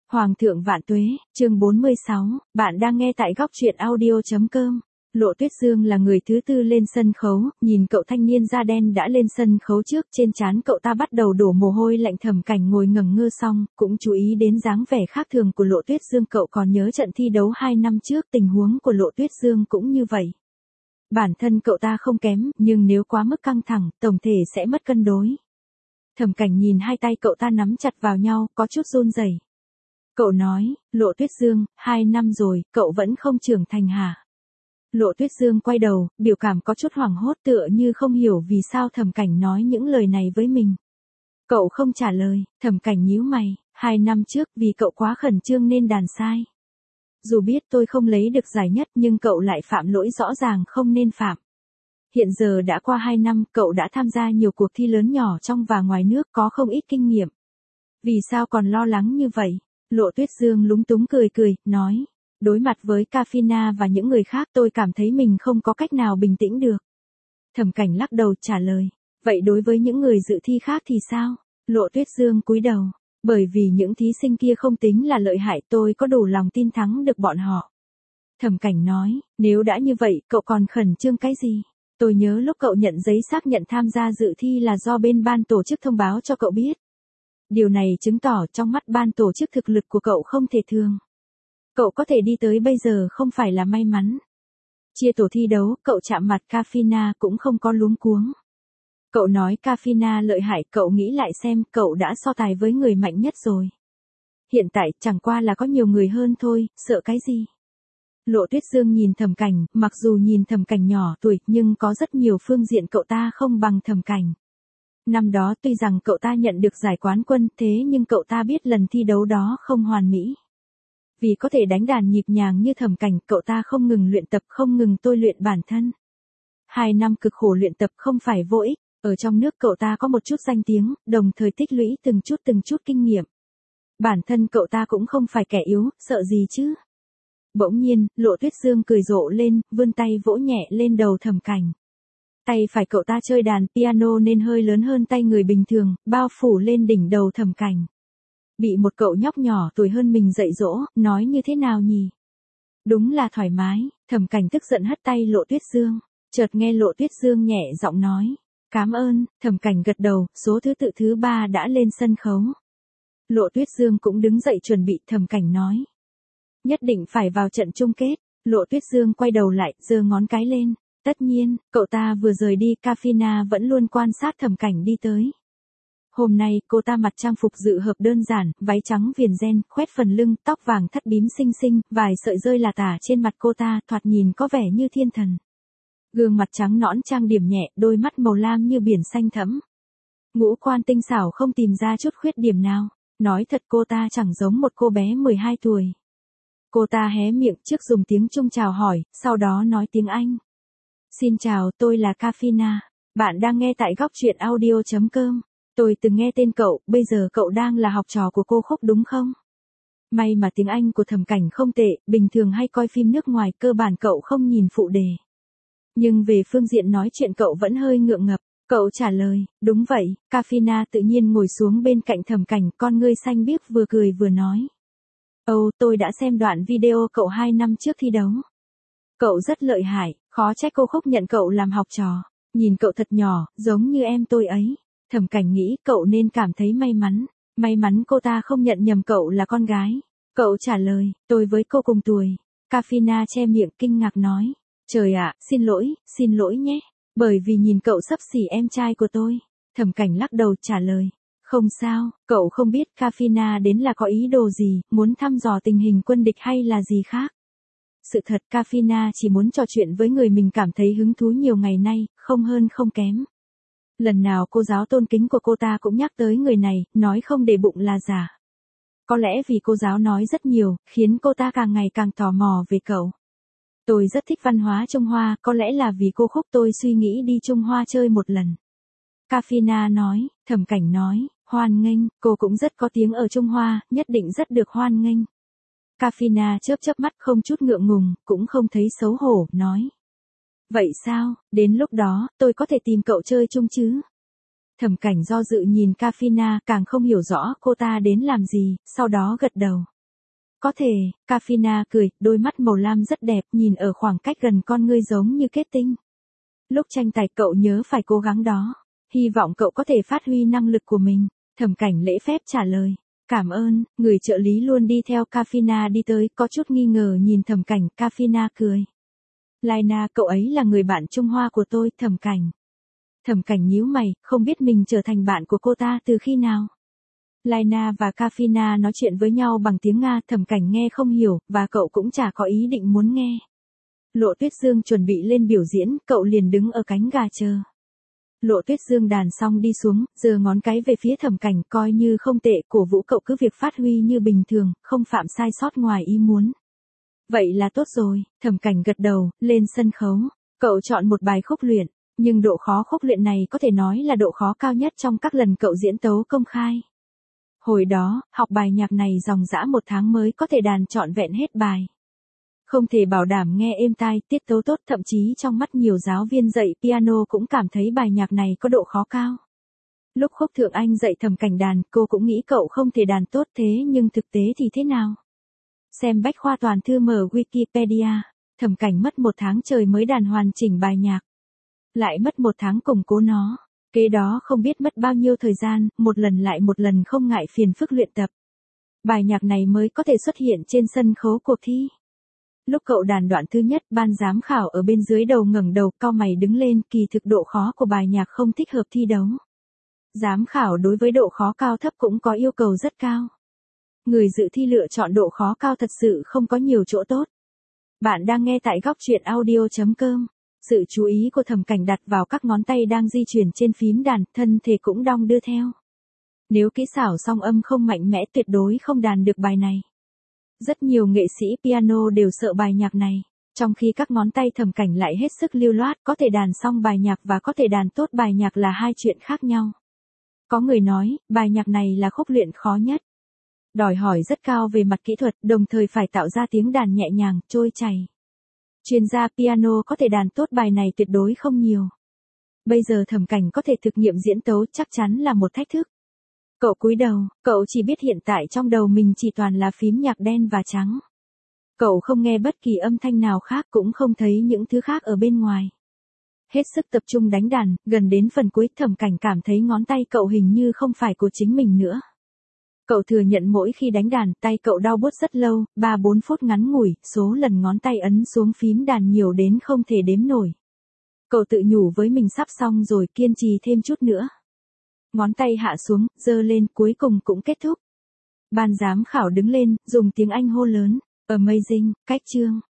Hoàng thượng vạn tuế, chương 46, bạn đang nghe tại góc truyện audio.com. Lộ Tuyết Dương là người thứ tư lên sân khấu, nhìn cậu thanh niên da đen đã lên sân khấu trước, trên trán cậu ta bắt đầu đổ mồ hôi lạnh. Thẩm Cảnh ngồi ngẩn ngơ xong, cũng chú ý đến dáng vẻ khác thường của Lộ Tuyết Dương. Cậu còn nhớ trận thi đấu 2 năm trước, tình huống của Lộ Tuyết Dương cũng như vậy. Bản thân cậu ta không kém, nhưng nếu quá mức căng thẳng, tổng thể sẽ mất cân đối. Thẩm Cảnh nhìn hai tay cậu ta nắm chặt vào nhau, có chút run rẩy. Cậu nói, Lộ Tuyết Dương, 2 năm rồi, cậu vẫn không trưởng thành hả? Lộ Tuyết Dương quay đầu, biểu cảm có chút hoảng hốt, tựa như không hiểu vì sao Thẩm Cảnh nói những lời này với mình. Cậu không trả lời. Thẩm Cảnh nhíu mày, 2 năm trước vì cậu quá khẩn trương nên đàn sai. Dù biết tôi không lấy được giải nhất nhưng cậu lại phạm lỗi rõ ràng không nên phạm. Hiện giờ đã qua 2 năm, cậu đã tham gia nhiều cuộc thi lớn nhỏ trong và ngoài nước, có không ít kinh nghiệm. Vì sao còn lo lắng như vậy? Lộ Tuyết Dương lúng túng cười, nói. Đối mặt với Kafina và những người khác, tôi cảm thấy mình không có cách nào bình tĩnh được. Thẩm Cảnh lắc đầu trả lời. Vậy đối với những người dự thi khác thì sao? Lộ Tuyết Dương cúi đầu. Bởi vì những thí sinh kia không tính là lợi hại, tôi có đủ lòng tin thắng được bọn họ. Thẩm Cảnh nói, nếu đã như vậy, cậu còn khẩn trương cái gì? Tôi nhớ lúc cậu nhận giấy xác nhận tham gia dự thi là do bên ban tổ chức thông báo cho cậu biết. Điều này chứng tỏ trong mắt ban tổ chức thực lực của cậu không thể thường. Cậu có thể đi tới bây giờ không phải là may mắn. Chia tổ thi đấu, cậu chạm mặt Kafina cũng không có luống cuống. Cậu nói Kafina lợi hại, cậu nghĩ lại xem, cậu đã so tài với người mạnh nhất rồi. Hiện tại chẳng qua là có nhiều người hơn thôi, sợ cái gì? Lộ Tuyết Dương nhìn Thẩm Cảnh, mặc dù nhìn Thẩm Cảnh nhỏ tuổi, nhưng có rất nhiều phương diện cậu ta không bằng Thẩm Cảnh. Năm đó tuy rằng cậu ta nhận được giải quán quân, thế nhưng cậu ta biết lần thi đấu đó không hoàn mỹ. Vì có thể đánh đàn nhịp nhàng như Thẩm Cảnh, cậu ta không ngừng luyện tập, không ngừng tôi luyện bản thân. 2 năm cực khổ luyện tập không phải vô ích, ở trong nước cậu ta có một chút danh tiếng, đồng thời tích lũy từng chút kinh nghiệm. Bản thân cậu ta cũng không phải kẻ yếu, sợ gì chứ? Bỗng nhiên, Lộ Tuyết Dương cười rộ lên, vươn tay vỗ nhẹ lên đầu Thẩm Cảnh. Tay phải cậu ta chơi đàn piano nên hơi lớn hơn tay người bình thường, bao phủ lên đỉnh đầu Thẩm Cảnh. Bị một cậu nhóc nhỏ tuổi hơn mình dạy dỗ, nói như thế nào nhỉ? Đúng là thoải mái. Thẩm Cảnh tức giận hất tay Lộ Tuyết Dương. Chợt nghe Lộ Tuyết Dương nhẹ giọng nói. Cảm ơn. Thẩm Cảnh gật đầu, số thứ tự thứ 3 đã lên sân khấu. Lộ Tuyết Dương cũng đứng dậy chuẩn bị. Thẩm Cảnh nói. Nhất định phải vào trận chung kết. Lộ Tuyết Dương quay đầu lại, giơ ngón cái lên. Tất nhiên, cậu ta vừa rời đi, Kafina vẫn luôn quan sát Thẩm Cảnh đi tới. Hôm nay, cô ta mặc trang phục dự hợp đơn giản, váy trắng viền ren, khoét phần lưng, tóc vàng thắt bím xinh xinh, vài sợi rơi là tả trên mặt cô ta, thoạt nhìn có vẻ như thiên thần. Gương mặt trắng nõn trang điểm nhẹ, đôi mắt màu lam như biển xanh thẫm. Ngũ quan tinh xảo không tìm ra chút khuyết điểm nào. Nói thật cô ta chẳng giống một cô bé 12 tuổi. Cô ta hé miệng trước dùng tiếng Trung chào hỏi, sau đó nói tiếng Anh. Xin chào, tôi là Kafina. Bạn đang nghe tại góc truyện audio.com. Tôi từng nghe tên cậu, bây giờ cậu đang là học trò của cô Khúc đúng không? May mà tiếng Anh của Thẩm Cảnh không tệ, bình thường hay coi phim nước ngoài, cơ bản cậu không nhìn phụ đề. Nhưng về phương diện nói chuyện cậu vẫn hơi ngượng ngập. Cậu trả lời, đúng vậy. Kafina tự nhiên ngồi xuống bên cạnh Thẩm Cảnh, con ngươi xanh biếc, vừa cười vừa nói. Tôi đã xem đoạn video cậu 2 năm trước thi đấu. Cậu rất lợi hại, khó trách cô Khúc nhận cậu làm học trò. Nhìn cậu thật nhỏ, giống như em tôi ấy. Thẩm Cảnh nghĩ cậu nên cảm thấy may mắn. May mắn cô ta không nhận nhầm cậu là con gái. Cậu trả lời, tôi với cô cùng tuổi. Kafina che miệng kinh ngạc nói. Trời ạ, xin lỗi nhé. Bởi vì nhìn cậu xấp xỉ em trai của tôi. Thẩm Cảnh lắc đầu trả lời. Không sao, cậu không biết Kafina đến là có ý đồ gì, muốn thăm dò tình hình quân địch hay là gì khác. Sự thật Kafina chỉ muốn trò chuyện với người mình cảm thấy hứng thú nhiều ngày nay, không hơn không kém. Lần nào cô giáo tôn kính của cô ta cũng nhắc tới người này, nói không để bụng là giả. Có lẽ vì cô giáo nói rất nhiều, khiến cô ta càng ngày càng tò mò về cậu. Tôi rất thích văn hóa Trung Hoa, có lẽ là vì cô Khúc tôi suy nghĩ đi Trung Hoa chơi một lần. Kafina nói. Thẩm Cảnh nói, hoan nghênh, cô cũng rất có tiếng ở Trung Hoa, nhất định rất được hoan nghênh. Kafina chớp mắt không chút ngượng ngùng, cũng không thấy xấu hổ, nói. Vậy sao, đến lúc đó, tôi có thể tìm cậu chơi chung chứ? Thẩm Cảnh do dự nhìn Kafina, càng không hiểu rõ cô ta đến làm gì, sau đó gật đầu. Có thể, Kafina cười, đôi mắt màu lam rất đẹp, nhìn ở khoảng cách gần con ngươi giống như kết tinh. Lúc tranh tài cậu nhớ phải cố gắng đó. Hy vọng cậu có thể phát huy năng lực của mình. Thẩm Cảnh lễ phép trả lời. Cảm ơn, người trợ lý luôn đi theo Kafina đi tới, có chút nghi ngờ nhìn Thẩm Cảnh, Kafina cười. Laina, cậu ấy là người bạn Trung Hoa của tôi, Thẩm Cảnh. Thẩm Cảnh nhíu mày, không biết mình trở thành bạn của cô ta từ khi nào. Laina và Kafina nói chuyện với nhau bằng tiếng Nga, Thẩm Cảnh nghe không hiểu, và cậu cũng chả có ý định muốn nghe. Lộ Tuyết Dương chuẩn bị lên biểu diễn, cậu liền đứng ở cánh gà chờ. Lộ Tuyết Dương đàn xong đi xuống, giơ ngón cái về phía Thẩm Cảnh, coi như không tệ, cổ vũ cậu cứ việc phát huy như bình thường, không phạm sai sót ngoài ý muốn. Vậy là tốt rồi, Thẩm Cảnh gật đầu, lên sân khấu. Cậu chọn một bài khúc luyện, nhưng độ khó khúc luyện này có thể nói là độ khó cao nhất trong các lần cậu diễn tấu công khai. Hồi đó, học bài nhạc này dòng dã 1 tháng mới có thể đàn trọn vẹn hết bài. Không thể bảo đảm nghe êm tai, tiết tấu tốt, thậm chí trong mắt nhiều giáo viên dạy piano cũng cảm thấy bài nhạc này có độ khó cao. Lúc Khúc Thượng Anh dạy Thẩm Cảnh đàn, cô cũng nghĩ cậu không thể đàn tốt thế nhưng thực tế thì thế nào? Xem bách khoa toàn thư mở Wikipedia, Thẩm Cảnh mất 1 tháng trời mới đàn hoàn chỉnh bài nhạc. Lại mất 1 tháng củng cố nó. Kế đó không biết mất bao nhiêu thời gian, một lần lại một lần không ngại phiền phức luyện tập. Bài nhạc này mới có thể xuất hiện trên sân khấu cuộc thi. Lúc cậu đàn đoạn thứ nhất, ban giám khảo ở bên dưới đầu ngẩng đầu, cau mày đứng lên, kỳ thực độ khó của bài nhạc không thích hợp thi đấu. Giám khảo đối với độ khó cao thấp cũng có yêu cầu rất cao. Người dự thi lựa chọn độ khó cao thật sự không có nhiều chỗ tốt. Bạn đang nghe tại góc truyện audio.com. Sự chú ý của Thẩm Cảnh đặt vào các ngón tay đang di chuyển trên phím đàn, thân thể cũng đong đưa theo. Nếu kỹ xảo song âm không mạnh mẽ tuyệt đối không đàn được bài này. Rất nhiều nghệ sĩ piano đều sợ bài nhạc này, trong khi các ngón tay Thẩm Cảnh lại hết sức lưu loát, có thể đàn xong bài nhạc và có thể đàn tốt bài nhạc là hai chuyện khác nhau. Có người nói, bài nhạc này là khúc luyện khó nhất. Đòi hỏi rất cao về mặt kỹ thuật, đồng thời phải tạo ra tiếng đàn nhẹ nhàng, trôi chảy. Chuyên gia piano có thể đàn tốt bài này tuyệt đối không nhiều. Bây giờ Thẩm Cảnh có thể thực nghiệm diễn tấu chắc chắn là một thách thức. Cậu cúi đầu, cậu chỉ biết hiện tại trong đầu mình chỉ toàn là phím nhạc đen và trắng. Cậu không nghe bất kỳ âm thanh nào khác, cũng không thấy những thứ khác ở bên ngoài. Hết sức tập trung đánh đàn, gần đến phần cuối Thẩm Cảnh cảm thấy ngón tay cậu hình như không phải của chính mình nữa. Cậu thừa nhận mỗi khi đánh đàn, tay cậu đau buốt rất lâu, 3-4 phút ngắn ngủi, số lần ngón tay ấn xuống phím đàn nhiều đến không thể đếm nổi. Cậu tự nhủ với mình sắp xong rồi, kiên trì thêm chút nữa. Ngón tay hạ xuống, giơ lên, cuối cùng cũng kết thúc. Ban giám khảo đứng lên, dùng tiếng Anh hô lớn, amazing, cách chương.